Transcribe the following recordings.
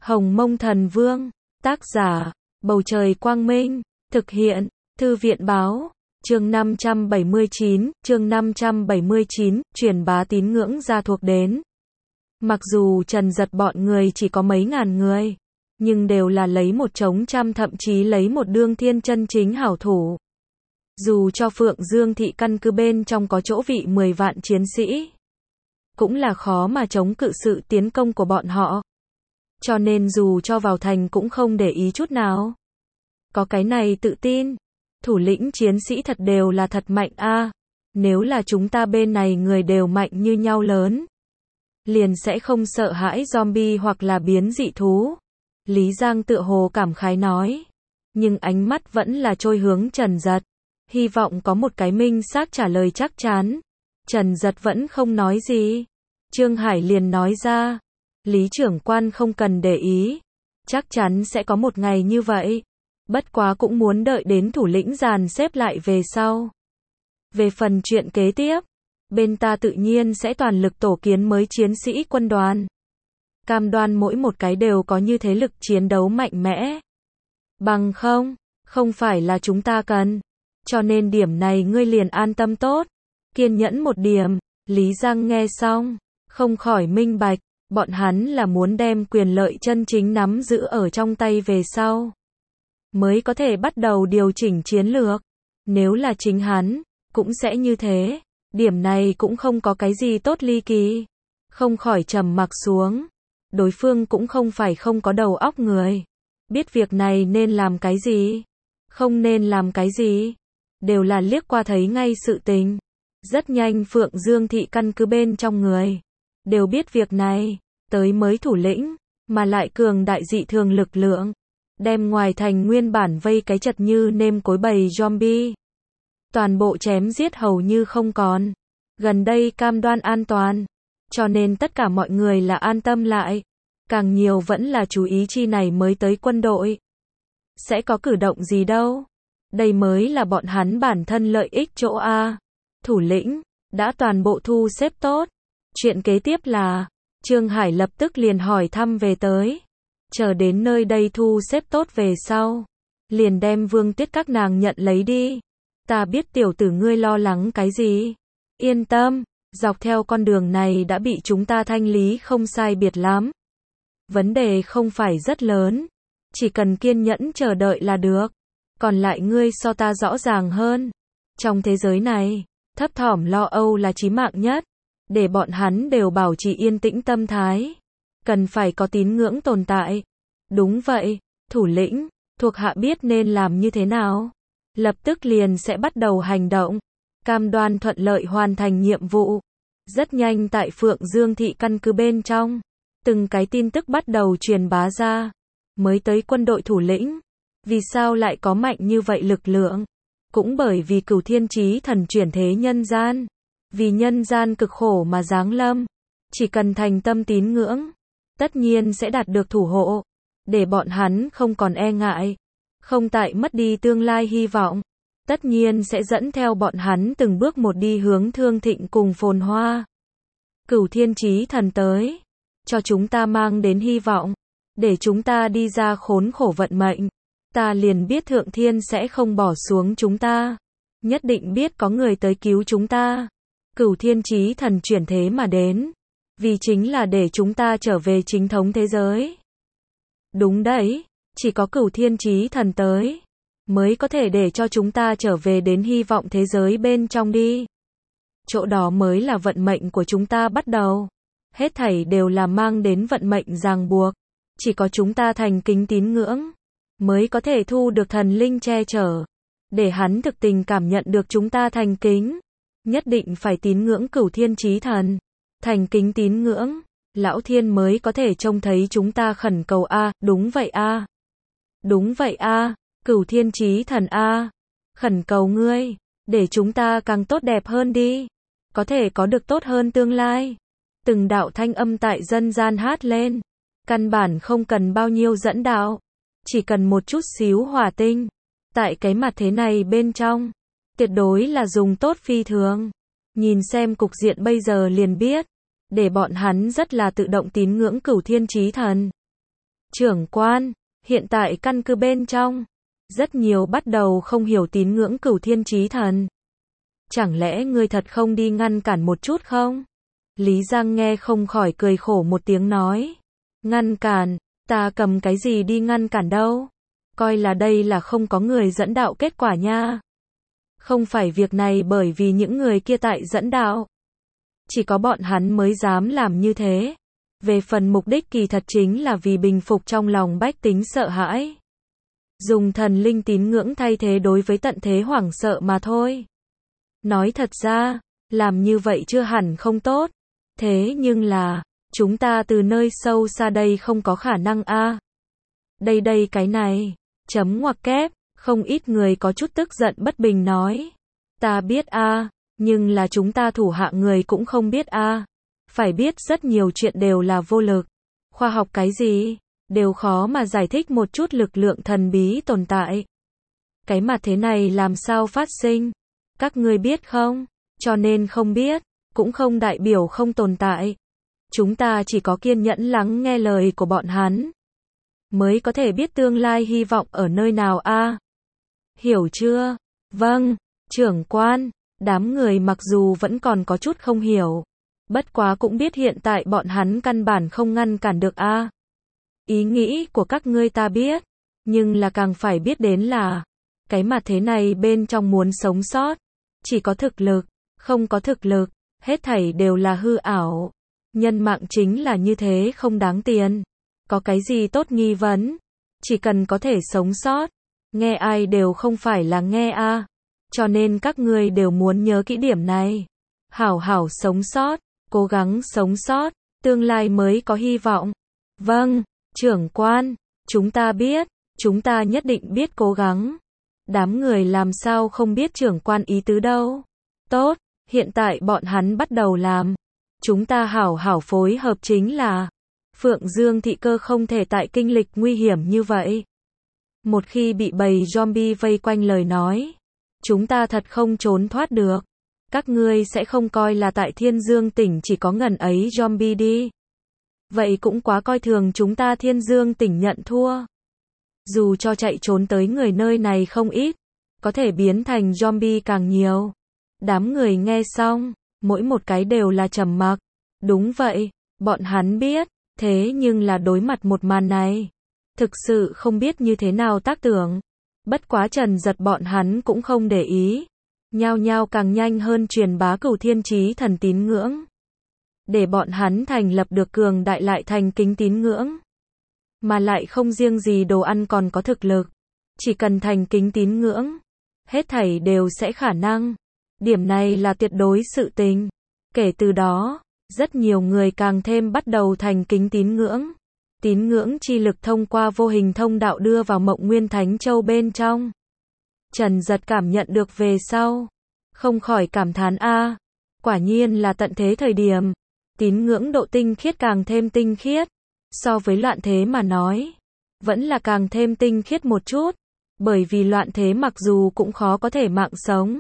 Hồng Mông Thần Vương, tác giả, Bầu Trời Quang Minh, thực hiện, Thư viện Báo, chương 579, truyền bá tín ngưỡng gia thuộc đến. Mặc dù Trần Dật bọn người chỉ có mấy ngàn người, nhưng đều là lấy một trống trăm thậm chí lấy một đương thiên chân chính hảo thủ. Dù cho Phượng Dương thị căn cứ bên trong có chỗ vị 10 vạn chiến sĩ, cũng là khó mà chống cự sự tiến công của bọn họ. Cho nên dù cho vào thành cũng không để ý chút nào. Có cái này tự tin, thủ lĩnh chiến sĩ thật đều là thật mạnh a. Nếu là chúng ta bên này người đều mạnh như nhau lớn, liền sẽ không sợ hãi zombie hoặc là biến dị thú. Lý Giang tựa hồ cảm khái nói, nhưng ánh mắt vẫn là trôi hướng Trần Dật, hy vọng có một cái minh xác trả lời chắc chắn. Trần Dật vẫn không nói gì. Trương Hải liền nói ra, Lý trưởng quan không cần để ý, chắc chắn sẽ có một ngày như vậy. Bất quá cũng muốn đợi đến thủ lĩnh dàn xếp lại về sau. Về phần chuyện kế tiếp, bên ta tự nhiên sẽ toàn lực tổ kiến mới chiến sĩ quân đoàn. Cam đoan mỗi một cái đều có như thế lực chiến đấu mạnh mẽ. Bằng không phải là chúng ta cần. Cho nên điểm này ngươi liền an tâm tốt. Kiên nhẫn một điểm. Lý Giang nghe xong, không khỏi minh bạch, bọn hắn là muốn đem quyền lợi chân chính nắm giữ ở trong tay về sau, mới có thể bắt đầu điều chỉnh chiến lược. Nếu là chính hắn, cũng sẽ như thế. Điểm này cũng không có cái gì tốt ly kỳ. Không khỏi trầm mặc xuống. Đối phương cũng không phải không có đầu óc người. Biết việc này nên làm cái gì, không nên làm cái gì, đều là liếc qua thấy ngay sự tình. Rất nhanh Phượng Dương thị căn cứ bên trong người đều biết việc này. Tới mới thủ lĩnh, mà lại cường đại dị thường lực lượng, đem ngoài thành nguyên bản vây cái chật như nêm cối bầy zombie, toàn bộ chém giết hầu như không còn. Gần đây cam đoan an toàn, cho nên tất cả mọi người là an tâm lại. Càng nhiều vẫn là chú ý chi này mới tới quân đội sẽ có cử động gì đâu. Đây mới là bọn hắn bản thân lợi ích chỗ a. Thủ lĩnh đã toàn bộ thu xếp tốt. Chuyện kế tiếp là Trương Hải lập tức liền hỏi thăm về tới. Chờ đến nơi đây thu xếp tốt về sau, liền đem Vương Tuyết các nàng nhận lấy đi. Ta biết tiểu tử ngươi lo lắng cái gì. Yên tâm, dọc theo con đường này đã bị chúng ta thanh lý không sai biệt lắm. Vấn đề không phải rất lớn, chỉ cần kiên nhẫn chờ đợi là được. Còn lại ngươi so ta rõ ràng hơn. Trong thế giới này, thấp thỏm lo âu là chí mạng nhất. Để bọn hắn đều bảo trì yên tĩnh tâm thái. Cần phải có tín ngưỡng tồn tại. Đúng vậy, thủ lĩnh, thuộc hạ biết nên làm như thế nào. Lập tức liền sẽ bắt đầu hành động. Cam đoan thuận lợi hoàn thành nhiệm vụ. Rất nhanh tại Phượng Dương thị căn cứ bên trong, từng cái tin tức bắt đầu truyền bá ra. Mới tới quân đội thủ lĩnh, vì sao lại có mạnh như vậy lực lượng? Cũng bởi vì Cửu Thiên Chí Thần chuyển thế nhân gian. Vì nhân gian cực khổ mà giáng lâm, chỉ cần thành tâm tín ngưỡng, tất nhiên sẽ đạt được thủ hộ, để bọn hắn không còn e ngại, không tại mất đi tương lai hy vọng, tất nhiên sẽ dẫn theo bọn hắn từng bước một đi hướng thương thịnh cùng phồn hoa. Cửu Thiên Chí Thần tới, cho chúng ta mang đến hy vọng, để chúng ta đi ra khốn khổ vận mệnh. Ta liền biết Thượng Thiên sẽ không bỏ xuống chúng ta, nhất định biết có người tới cứu chúng ta. Cửu Thiên Chí Thần chuyển thế mà đến, vì chính là để chúng ta trở về chính thống thế giới. Đúng đấy, chỉ có Cửu Thiên Chí Thần tới, mới có thể để cho chúng ta trở về đến hy vọng thế giới bên trong đi. Chỗ đó mới là vận mệnh của chúng ta bắt đầu. Hết thảy đều là mang đến vận mệnh ràng buộc. Chỉ có chúng ta thành kính tín ngưỡng, mới có thể thu được thần linh che chở. Để hắn thực tình cảm nhận được chúng ta thành kính. Nhất định phải tín ngưỡng Cửu Thiên Chí Thần. Thành kính tín ngưỡng, Lão Thiên mới có thể trông thấy chúng ta khẩn cầu a. Đúng vậy a. Đúng vậy a. Cửu Thiên Chí Thần a. Khẩn cầu ngươi, để chúng ta càng tốt đẹp hơn đi. Có thể có được tốt hơn tương lai. Từng đạo thanh âm tại dân gian hát lên. Căn bản không cần bao nhiêu dẫn đạo. Chỉ cần một chút xíu hỏa tinh. Tại cái mặt thế này bên trong, tuyệt đối là dùng tốt phi thường. Nhìn xem cục diện bây giờ liền biết, để bọn hắn rất là tự động tín ngưỡng Cửu Thiên Chí Thần. trưởng quan, hiện tại căn cứ bên trong, rất nhiều bắt đầu không hiểu tín ngưỡng Cửu Thiên Chí Thần. Chẳng lẽ ngươi thật không đi ngăn cản một chút không? Lý Giang nghe không khỏi cười khổ một tiếng nói. Ngăn cản, ta cầm cái gì đi ngăn cản đâu? Coi là đây là không có người dẫn đạo kết quả nha. Không phải việc này bởi vì những người kia tại dẫn đạo. Chỉ có bọn hắn mới dám làm như thế. Về phần mục đích kỳ thật chính là vì bình phục trong lòng bách tính sợ hãi. Dùng thần linh tín ngưỡng thay thế đối với tận thế hoảng sợ mà thôi. Nói thật ra, làm như vậy chưa hẳn không tốt. Thế nhưng là, chúng ta từ nơi sâu xa đây không có khả năng a. Đây cái này, chấm ngoặc kép, không ít người có chút tức giận bất bình nói. Ta biết a, nhưng là chúng ta thủ hạ người cũng không biết a. Phải biết rất nhiều chuyện đều là vô lực. Khoa học cái gì, đều khó mà giải thích một chút lực lượng thần bí tồn tại. Cái mặt thế này làm sao phát sinh? Các ngươi biết không? Cho nên không biết, cũng không đại biểu không tồn tại. Chúng ta chỉ có kiên nhẫn lắng nghe lời của bọn hắn, mới có thể biết tương lai hy vọng ở nơi nào a. Hiểu chưa? Vâng, trưởng quan. Đám người mặc dù vẫn còn có chút không hiểu, bất quá cũng biết hiện tại bọn hắn căn bản không ngăn cản được a. Ý nghĩ của các ngươi ta biết, nhưng là càng phải biết đến là, cái mặt thế này bên trong muốn sống sót, chỉ có thực lực, không có thực lực, hết thảy đều là hư ảo. Nhân mạng chính là như thế không đáng tiền. Có cái gì tốt nghi vấn, chỉ cần có thể sống sót, nghe ai đều không phải là nghe a. Cho nên các ngươi đều muốn nhớ kỹ điểm này. Hảo hảo sống sót, cố gắng sống sót, tương lai mới có hy vọng. Vâng, trưởng quan, chúng ta biết, chúng ta nhất định biết cố gắng. Đám người làm sao không biết trưởng quan ý tứ đâu. Tốt, hiện tại bọn hắn bắt đầu làm. Chúng ta hảo hảo phối hợp chính là Phượng Dương thị cơ không thể tại kinh lịch nguy hiểm như vậy. Một khi bị bầy zombie vây quanh lời nói, chúng ta thật không trốn thoát được. Các ngươi sẽ không coi là tại Thiên Dương tỉnh chỉ có ngần ấy zombie đi. Vậy cũng quá coi thường chúng ta. Thiên Dương tỉnh nhận thua. Dù cho chạy trốn tới người nơi này không ít, có thể biến thành zombie càng nhiều. Đám người nghe xong, mỗi một cái đều là trầm mặc. Đúng vậy, bọn hắn biết, thế nhưng là đối mặt một màn này, thực sự không biết như thế nào tác tưởng. Bất quá Trần Giật bọn hắn cũng không để ý, nhao nhao càng nhanh hơn truyền bá Cửu Thiên Chí Thần tín ngưỡng, để bọn hắn thành lập được cường đại lại thành kính tín ngưỡng, mà lại không riêng gì đồ ăn còn có thực lực, chỉ cần thành kính tín ngưỡng, hết thảy đều sẽ khả năng. Điểm này là tuyệt đối sự tình. Kể từ đó, rất nhiều người càng thêm bắt đầu thành kính tín ngưỡng. Tín ngưỡng chi lực thông qua vô hình thông đạo đưa vào Mộng Nguyên Thánh Châu bên trong. Trần Giật cảm nhận được về sau, không khỏi cảm thán a, quả nhiên là tận thế thời điểm, tín ngưỡng độ tinh khiết càng thêm tinh khiết, so với loạn thế mà nói, vẫn là càng thêm tinh khiết một chút, bởi vì loạn thế mặc dù cũng khó có thể mạng sống,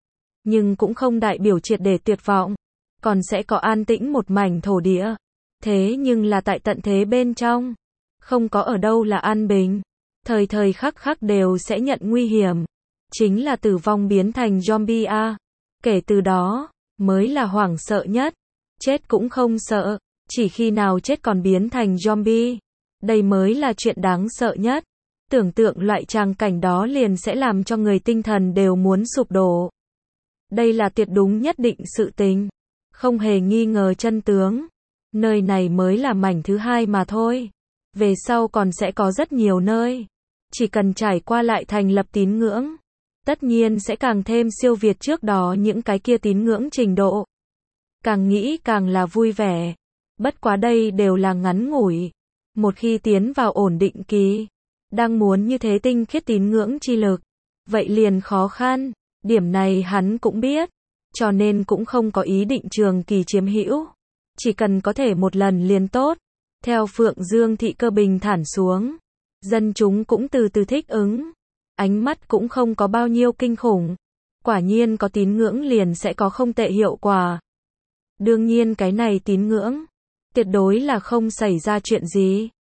nhưng cũng không đại biểu triệt để tuyệt vọng, còn sẽ có an tĩnh một mảnh thổ địa. Thế nhưng là tại tận thế bên trong, không có ở đâu là an bình, thời thời khắc khắc đều sẽ nhận nguy hiểm, chính là tử vong biến thành zombie a. Kể từ đó, mới là hoảng sợ nhất, chết cũng không sợ, chỉ khi nào chết còn biến thành zombie, đây mới là chuyện đáng sợ nhất. Tưởng tượng loại tràng cảnh đó liền sẽ làm cho người tinh thần đều muốn sụp đổ. Đây là tuyệt đúng nhất định sự tình, không hề nghi ngờ chân tướng. Nơi này mới là mảnh thứ hai mà thôi. Về sau còn sẽ có rất nhiều nơi. Chỉ cần trải qua lại thành lập tín ngưỡng, tất nhiên sẽ càng thêm siêu việt trước đó những cái kia tín ngưỡng trình độ. Càng nghĩ càng là vui vẻ. Bất quá đây đều là ngắn ngủi. Một khi tiến vào ổn định kỳ, đang muốn như thế tinh khiết tín ngưỡng chi lực, vậy liền khó khăn. Điểm này hắn cũng biết, cho nên cũng không có ý định trường kỳ chiếm hữu. Chỉ cần có thể một lần liền tốt. Theo Phượng Dương thị cơ bình thản xuống, dân chúng cũng từ từ thích ứng. Ánh mắt cũng không có bao nhiêu kinh khủng. Quả nhiên có tín ngưỡng liền sẽ có không tệ hiệu quả. Đương nhiên cái này tín ngưỡng, tuyệt đối là không xảy ra chuyện gì.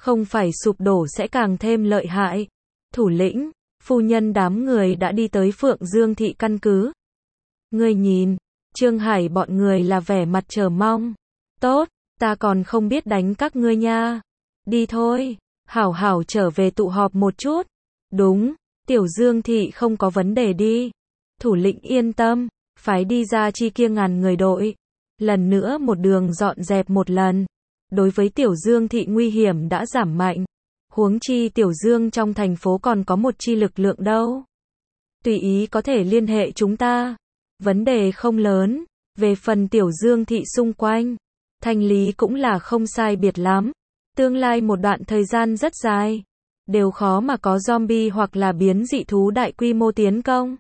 không phải sụp đổ sẽ càng thêm lợi hại. Thủ lĩnh, phu nhân đám người đã đi tới Phượng Dương thị căn cứ. Ngươi nhìn, Trương Hải bọn người là vẻ mặt chờ mong. Tốt, ta còn không biết đánh các ngươi nha. Đi thôi, hảo hảo trở về tụ họp một chút. Đúng, Tiểu Dương thị không có vấn đề đi. Thủ lĩnh yên tâm, phái đi ra chi kia ngàn người đội. Lần nữa một đường dọn dẹp một lần. Đối với Tiểu Dương thị nguy hiểm đã giảm mạnh. Huống chi Tiểu Dương trong thành phố còn có một chi lực lượng đâu. Tùy ý có thể liên hệ chúng ta. Vấn đề không lớn. Về phần Tiểu Dương thị xung quanh, thanh lý cũng là không sai biệt lắm. Tương lai một đoạn thời gian rất dài, đều khó mà có zombie hoặc là biến dị thú đại quy mô tiến công.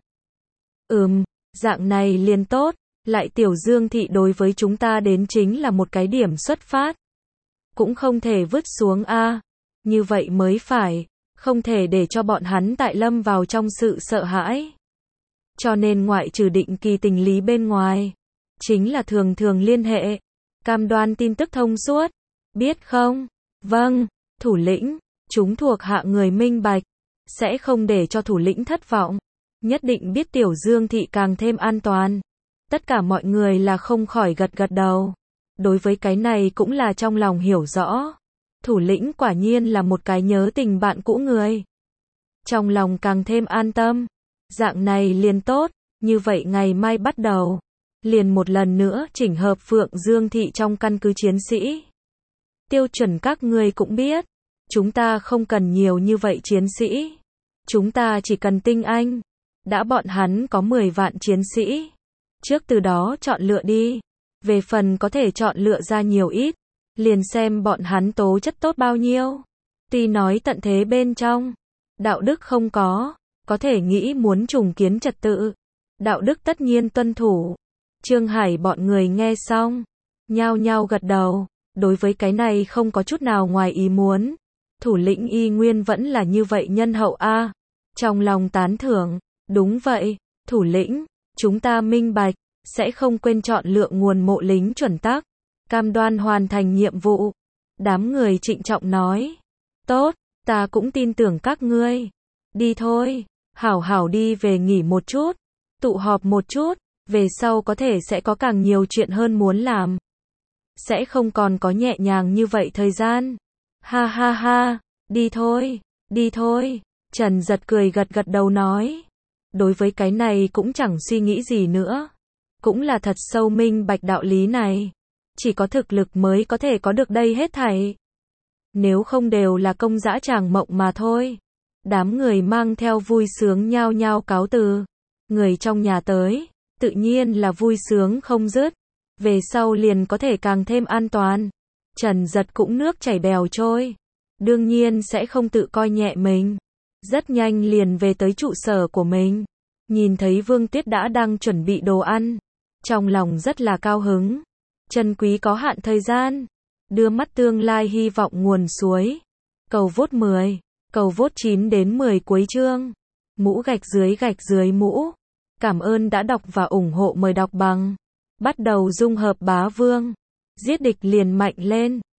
Dạng này liền tốt, lại Tiểu Dương thị đối với chúng ta đến chính là một cái điểm xuất phát. Cũng không thể vứt xuống a, như vậy mới phải, không thể để cho bọn hắn tại lâm vào trong sự sợ hãi. Cho nên ngoại trừ định kỳ tình lý bên ngoài, chính là thường thường liên hệ, cam đoan tin tức thông suốt, biết không? Vâng, thủ lĩnh, chúng thuộc hạ người minh bạch, sẽ không để cho thủ lĩnh thất vọng, nhất định biết Tiểu Dương thị càng thêm an toàn. Tất cả mọi người là không khỏi gật gật đầu. Đối với cái này cũng là trong lòng hiểu rõ. Thủ lĩnh quả nhiên là một cái nhớ tình bạn cũ người. Trong lòng càng thêm an tâm. Dạng này liền tốt, như vậy ngày mai bắt đầu. Liền một lần nữa chỉnh hợp Phượng Dương thị trong căn cứ chiến sĩ. Tiêu chuẩn các ngươi cũng biết. Chúng ta không cần nhiều như vậy chiến sĩ. Chúng ta chỉ cần tinh anh. Đã bọn hắn có 10 vạn chiến sĩ. Trước từ đó chọn lựa đi. Về phần có thể chọn lựa ra nhiều ít, liền xem bọn hắn tố chất tốt bao nhiêu. Tuy nói tận thế bên trong, đạo đức không có thể nghĩ muốn trùng kiến trật tự. Đạo đức tất nhiên tuân thủ. Trương Hải bọn người nghe xong, nhao nhao gật đầu. Đối với cái này không có chút nào ngoài ý muốn. Thủ lĩnh y nguyên vẫn là như vậy nhân hậu a. Trong lòng tán thưởng, đúng vậy, thủ lĩnh, chúng ta minh bạch, sẽ không quên chọn lựa nguồn mộ lính chuẩn tắc, cam đoan hoàn thành nhiệm vụ. Đám người trịnh trọng nói, tốt, ta cũng tin tưởng các ngươi. Đi thôi, hảo hảo đi về nghỉ một chút, tụ họp một chút, về sau có thể sẽ có càng nhiều chuyện hơn muốn làm. Sẽ không còn có nhẹ nhàng như vậy thời gian. Ha ha ha, đi thôi, Trần Giật cười gật gật đầu nói. Đối với cái này cũng chẳng suy nghĩ gì nữa. Cũng là thật sâu minh bạch đạo lý này. Chỉ có thực lực mới có thể có được đây hết thảy. Nếu không đều là công dã tràng mộng mà thôi. Đám người mang theo vui sướng nhao nhao cáo từ. Người trong nhà tới, tự nhiên là vui sướng không dứt. Về sau liền có thể càng thêm an toàn. Trần Giật cũng nước chảy bèo trôi. Đương nhiên sẽ không tự coi nhẹ mình. Rất nhanh liền về tới trụ sở của mình. Nhìn thấy Vương Tuyết đã đang chuẩn bị đồ ăn. Trong lòng rất là cao hứng. Trân quý có hạn thời gian. Đưa mắt tương lai hy vọng nguồn suối. Cầu vote 10. Cầu vote 9 đến 10 cuối chương. Mũ gạch dưới mũ. Cảm ơn đã đọc và ủng hộ, mời đọc bằng. Bắt đầu dung hợp bá vương. Giết địch liền mạnh lên.